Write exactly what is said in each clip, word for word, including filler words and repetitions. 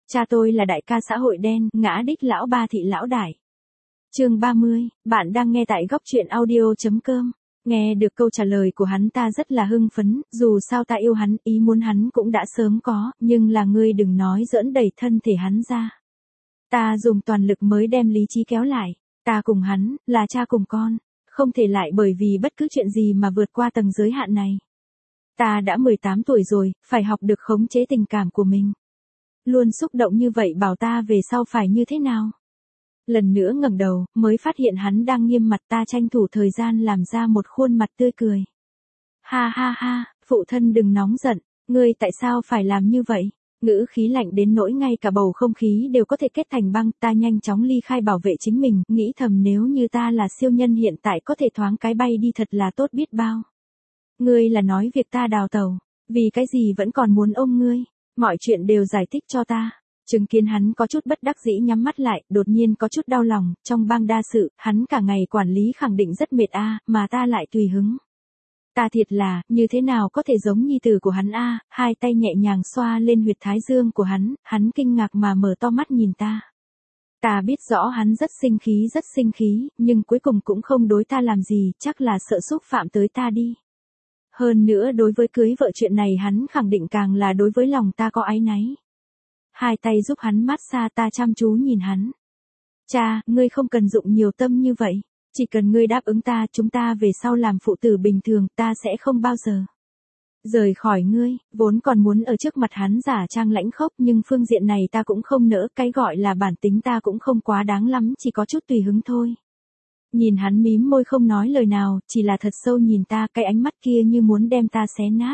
Cha tôi là đại ca xã hội đen, ngã đích lão ba thị lão đại. Chương ba mươi, bạn đang nghe tại góc truyện audio.com. Nghe được câu trả lời của hắn ta rất là hưng phấn, dù sao ta yêu hắn, ý muốn hắn cũng đã sớm có, nhưng là ngươi đừng nói giỡn đẩy thân thể hắn ra. Ta dùng toàn lực mới đem lý trí kéo lại, ta cùng hắn, là cha cùng con, không thể lại bởi vì bất cứ chuyện gì mà vượt qua tầng giới hạn này. Ta đã mười tám tuổi rồi, phải học được khống chế tình cảm của mình. Luôn xúc động như vậy bảo ta về sau phải như thế nào? Lần nữa ngẩng đầu, mới phát hiện hắn đang nghiêm mặt, ta tranh thủ thời gian làm ra một khuôn mặt tươi cười. Ha ha ha, phụ thân đừng nóng giận, ngươi tại sao phải làm như vậy? Ngữ khí lạnh đến nỗi ngay cả bầu không khí đều có thể kết thành băng, ta nhanh chóng ly khai bảo vệ chính mình, nghĩ thầm nếu như ta là siêu nhân hiện tại có thể thoáng cái bay đi thật là tốt biết bao. Ngươi là nói việc ta đào tẩu, vì cái gì vẫn còn muốn ôm ngươi, mọi chuyện đều giải thích cho ta. Chứng kiến hắn có chút bất đắc dĩ nhắm mắt lại, đột nhiên có chút đau lòng, trong bang đa sự, hắn cả ngày quản lý khẳng định rất mệt a, mà ta lại tùy hứng. Ta thiệt là, như thế nào có thể giống nhi tử của hắn a, hai tay nhẹ nhàng xoa lên huyệt thái dương của hắn, hắn kinh ngạc mà mở to mắt nhìn ta. Ta biết rõ hắn rất sinh khí rất sinh khí, nhưng cuối cùng cũng không đối ta làm gì, chắc là sợ xúc phạm tới ta đi. Hơn nữa đối với cưới vợ chuyện này hắn khẳng định càng là đối với lòng ta có áy náy. Hai tay giúp hắn mát xa, ta chăm chú nhìn hắn. Cha, ngươi không cần dụng nhiều tâm như vậy. Chỉ cần ngươi đáp ứng ta, chúng ta về sau làm phụ tử bình thường, ta sẽ không bao giờ rời khỏi ngươi. Vốn còn muốn ở trước mặt hắn giả trang lãnh khốc, nhưng phương diện này ta cũng không nỡ, cái gọi là bản tính ta cũng không quá đáng lắm, chỉ có chút tùy hứng thôi. Nhìn hắn mím môi không nói lời nào, chỉ là thật sâu nhìn ta, cái ánh mắt kia như muốn đem ta xé nát.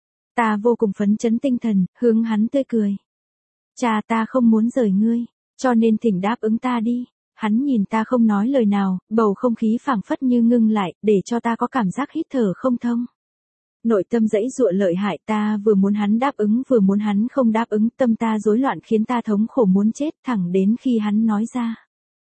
Ta vô cùng phấn chấn tinh thần, hướng hắn tươi cười. Cha, ta không muốn rời ngươi, cho nên thỉnh đáp ứng ta đi. Hắn nhìn ta không nói lời nào, bầu không khí phảng phất như ngưng lại, để cho ta có cảm giác hít thở không thông. Nội tâm dãy dụa lợi hại, ta vừa muốn hắn đáp ứng vừa muốn hắn không đáp ứng, tâm ta rối loạn khiến ta thống khổ muốn chết, thẳng đến khi hắn nói ra.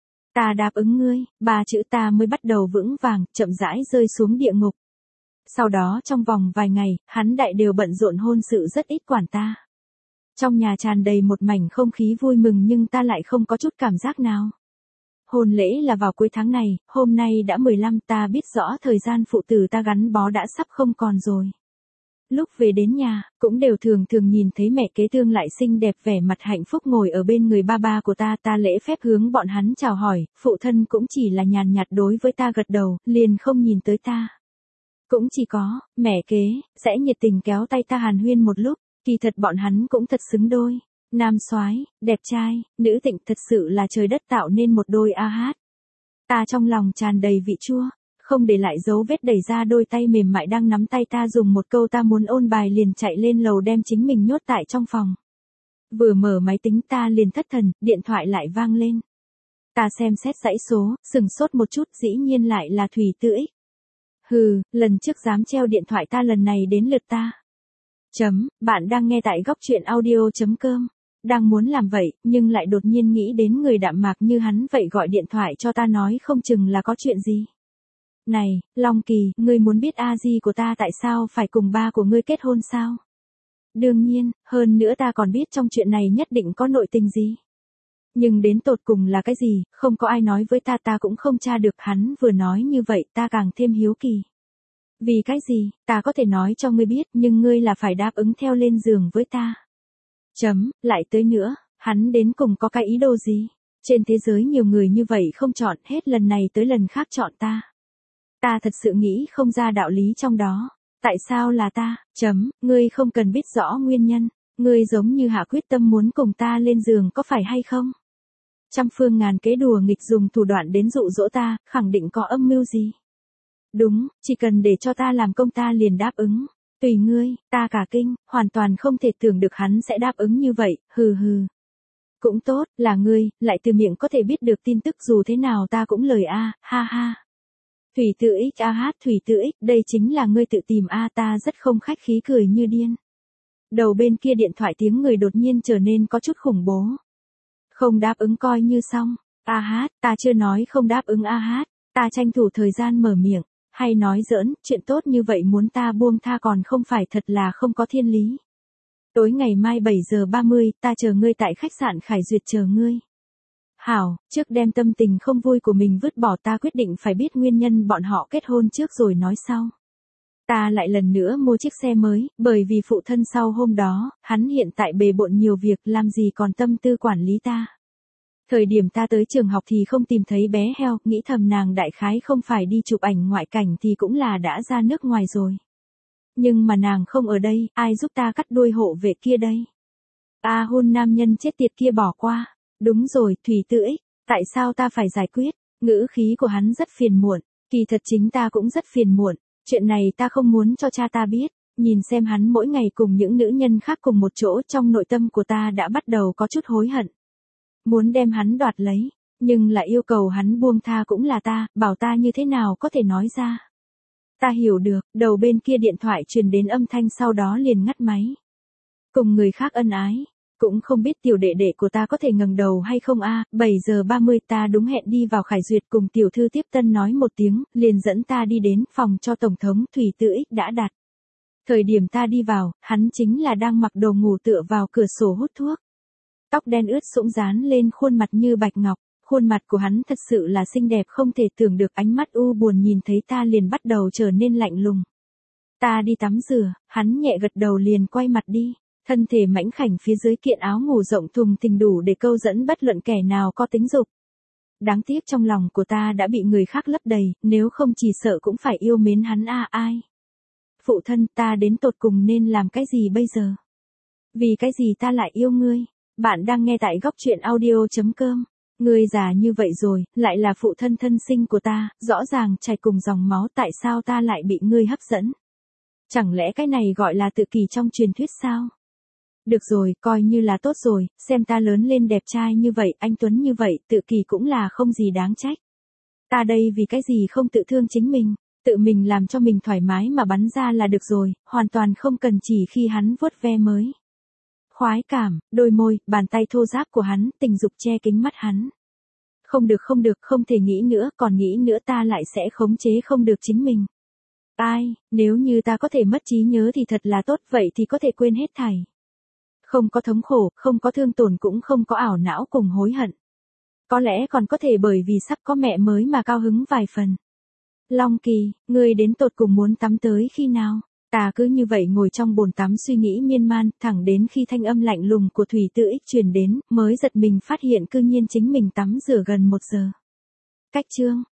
Ta đáp ứng ngươi, ba chữ ta mới bắt đầu vững vàng, chậm rãi rơi xuống địa ngục. Sau đó trong vòng vài ngày, hắn đại đều bận rộn hôn sự rất ít quản ta. Trong nhà tràn đầy một mảnh không khí vui mừng nhưng ta lại không có chút cảm giác nào. Hôn lễ là vào cuối tháng này, hôm nay đã mười lăm, ta biết rõ thời gian phụ tử ta gắn bó đã sắp không còn rồi. Lúc về đến nhà, cũng đều thường thường nhìn thấy mẹ kế tương lại xinh đẹp vẻ mặt hạnh phúc ngồi ở bên người ba ba của ta, ta lễ phép hướng bọn hắn chào hỏi, phụ thân cũng chỉ là nhàn nhạt đối với ta gật đầu, liền không nhìn tới ta. Cũng chỉ có, mẹ kế, sẽ nhiệt tình kéo tay ta hàn huyên một lúc, kỳ thật bọn hắn cũng thật xứng đôi. Nam soái, đẹp trai, nữ tịnh, thật sự là trời đất tạo nên một đôi a hát. Ta trong lòng tràn đầy vị chua, không để lại dấu vết đẩy ra đôi tay mềm mại đang nắm tay ta, dùng một câu ta muốn ôn bài liền chạy lên lầu đem chính mình nhốt tại trong phòng. Vừa mở máy tính ta liền thất thần, điện thoại lại vang lên. Ta xem xét dãy số, sừng sốt một chút, dĩ nhiên lại là Thủy Tư Ích. Hừ, lần trước dám treo điện thoại ta, lần này đến lượt ta. Chấm, bạn đang nghe tại góc truyện audio.com. Đang muốn làm vậy, nhưng lại đột nhiên nghĩ đến người đạm mạc như hắn vậy gọi điện thoại cho ta nói không chừng là có chuyện gì. Này, Long Kỳ, ngươi muốn biết a di của ta tại sao phải cùng ba của ngươi kết hôn sao? Đương nhiên, hơn nữa ta còn biết trong chuyện này nhất định có nội tình gì. Nhưng đến tột cùng là cái gì, không có ai nói với ta, ta cũng không tra được. Hắn vừa nói như vậy ta càng thêm hiếu kỳ. Vì cái gì, ta có thể nói cho ngươi biết, nhưng ngươi là phải đáp ứng theo lên giường với ta. Chấm, lại tới nữa, hắn đến cùng có cái ý đồ gì? Trên thế giới nhiều người như vậy không chọn, hết lần này tới lần khác chọn ta. Ta thật sự nghĩ không ra đạo lý trong đó. Tại sao là ta? Chấm, ngươi không cần biết rõ nguyên nhân. Ngươi giống như hạ quyết tâm muốn cùng ta lên giường có phải hay không? Trăm phương ngàn kế đùa nghịch dùng thủ đoạn đến dụ dỗ ta, khẳng định có âm mưu gì? Đúng, chỉ cần để cho ta làm công ta liền đáp ứng. Tùy ngươi, ta cả kinh, hoàn toàn không thể tưởng được hắn sẽ đáp ứng như vậy, hừ hừ. Cũng tốt, là ngươi, lại từ miệng có thể biết được tin tức, dù thế nào ta cũng lời a, ha ha. Thủy Tự Ích a hát, Thủy Tự Ích, đây chính là ngươi tự tìm a, ta rất không khách khí cười như điên. Đầu bên kia điện thoại tiếng người đột nhiên trở nên có chút khủng bố. Không đáp ứng coi như xong, a hát, ta chưa nói không đáp ứng a hát, ta tranh thủ thời gian mở miệng. Hay nói giỡn, chuyện tốt như vậy muốn ta buông tha còn không phải thật là không có thiên lý. Tối ngày mai bảy giờ ba mươi, ta chờ ngươi tại khách sạn Khải Duyệt chờ ngươi. Hảo, trước đem tâm tình không vui của mình vứt bỏ, ta quyết định phải biết nguyên nhân bọn họ kết hôn trước rồi nói sau. Ta lại lần nữa mua chiếc xe mới, bởi vì phụ thân sau hôm đó, hắn hiện tại bề bộn nhiều việc, làm gì còn tâm tư quản lý ta. Thời điểm ta tới trường học thì không tìm thấy bé heo, nghĩ thầm nàng đại khái không phải đi chụp ảnh ngoại cảnh thì cũng là đã ra nước ngoài rồi. Nhưng mà nàng không ở đây, ai giúp ta cắt đuôi hộ vệ kia đây? A hôn nam nhân chết tiệt kia bỏ qua. Đúng rồi, Thủy Tự Ích, tại sao ta phải giải quyết? Ngữ khí của hắn rất phiền muộn, kỳ thật chính ta cũng rất phiền muộn, chuyện này ta không muốn cho cha ta biết, nhìn xem hắn mỗi ngày cùng những nữ nhân khác cùng một chỗ, trong nội tâm của ta đã bắt đầu có chút hối hận. Muốn đem hắn đoạt lấy, nhưng lại yêu cầu hắn buông tha cũng là ta, bảo ta như thế nào có thể nói ra. Ta hiểu được, đầu bên kia điện thoại truyền đến âm thanh sau đó liền ngắt máy. Cùng người khác ân ái. Cũng không biết tiểu đệ đệ của ta có thể ngẩng đầu hay không a. bảy giờ ba mươi ta đúng hẹn đi vào Khải Duyệt cùng tiểu thư tiếp tân nói một tiếng, liền dẫn ta đi đến phòng cho Tổng thống Thủy Tự Ích đã đặt. Thời điểm ta đi vào, hắn chính là đang mặc đồ ngủ tựa vào cửa sổ hút thuốc. Tóc đen ướt sũng dán lên khuôn mặt như bạch ngọc, khuôn mặt của hắn thật sự là xinh đẹp không thể tưởng được, ánh mắt u buồn nhìn thấy ta liền bắt đầu trở nên lạnh lùng. Ta đi tắm rửa, hắn nhẹ gật đầu liền quay mặt đi. Thân thể mảnh khảnh phía dưới kiện áo ngủ rộng thùng thình đủ để câu dẫn bất luận kẻ nào có tính dục. Đáng tiếc trong lòng của ta đã bị người khác lấp đầy, nếu không chỉ sợ cũng phải yêu mến hắn a. Ai? Phụ thân, ta đến tột cùng nên làm cái gì bây giờ? Vì cái gì ta lại yêu ngươi? Bạn đang nghe tại góc truyện audio chấm com. Ngươi già như vậy rồi, lại là phụ thân thân sinh của ta, rõ ràng chảy cùng dòng máu, tại sao ta lại bị ngươi hấp dẫn? Chẳng lẽ cái này gọi là tự kỷ trong truyền thuyết sao? Được rồi, coi như là tốt rồi, xem ta lớn lên đẹp trai như vậy, anh Tuấn như vậy, tự kỷ cũng là không gì đáng trách. Ta đây vì cái gì không tự thương chính mình, tự mình làm cho mình thoải mái mà bắn ra là được rồi, hoàn toàn không cần chỉ khi hắn vuốt ve mới. Khoái cảm, đôi môi, bàn tay thô ráp của hắn, tình dục che kính mắt hắn. Không được không được, không thể nghĩ nữa, còn nghĩ nữa ta lại sẽ khống chế không được chính mình. Ai, nếu như ta có thể mất trí nhớ thì thật là tốt, vậy thì có thể quên hết thảy. Không có thống khổ, không có thương tổn, cũng không có ảo não cùng hối hận. Có lẽ còn có thể bởi vì sắp có mẹ mới mà cao hứng vài phần. Long Kỳ, ngươi đến tột cùng muốn tắm tới khi nào? Ta cứ như vậy ngồi trong bồn tắm suy nghĩ miên man, thẳng đến khi thanh âm lạnh lùng của Thủy Tự Ích truyền đến, mới giật mình phát hiện cư nhiên chính mình tắm rửa gần một giờ. Cách chương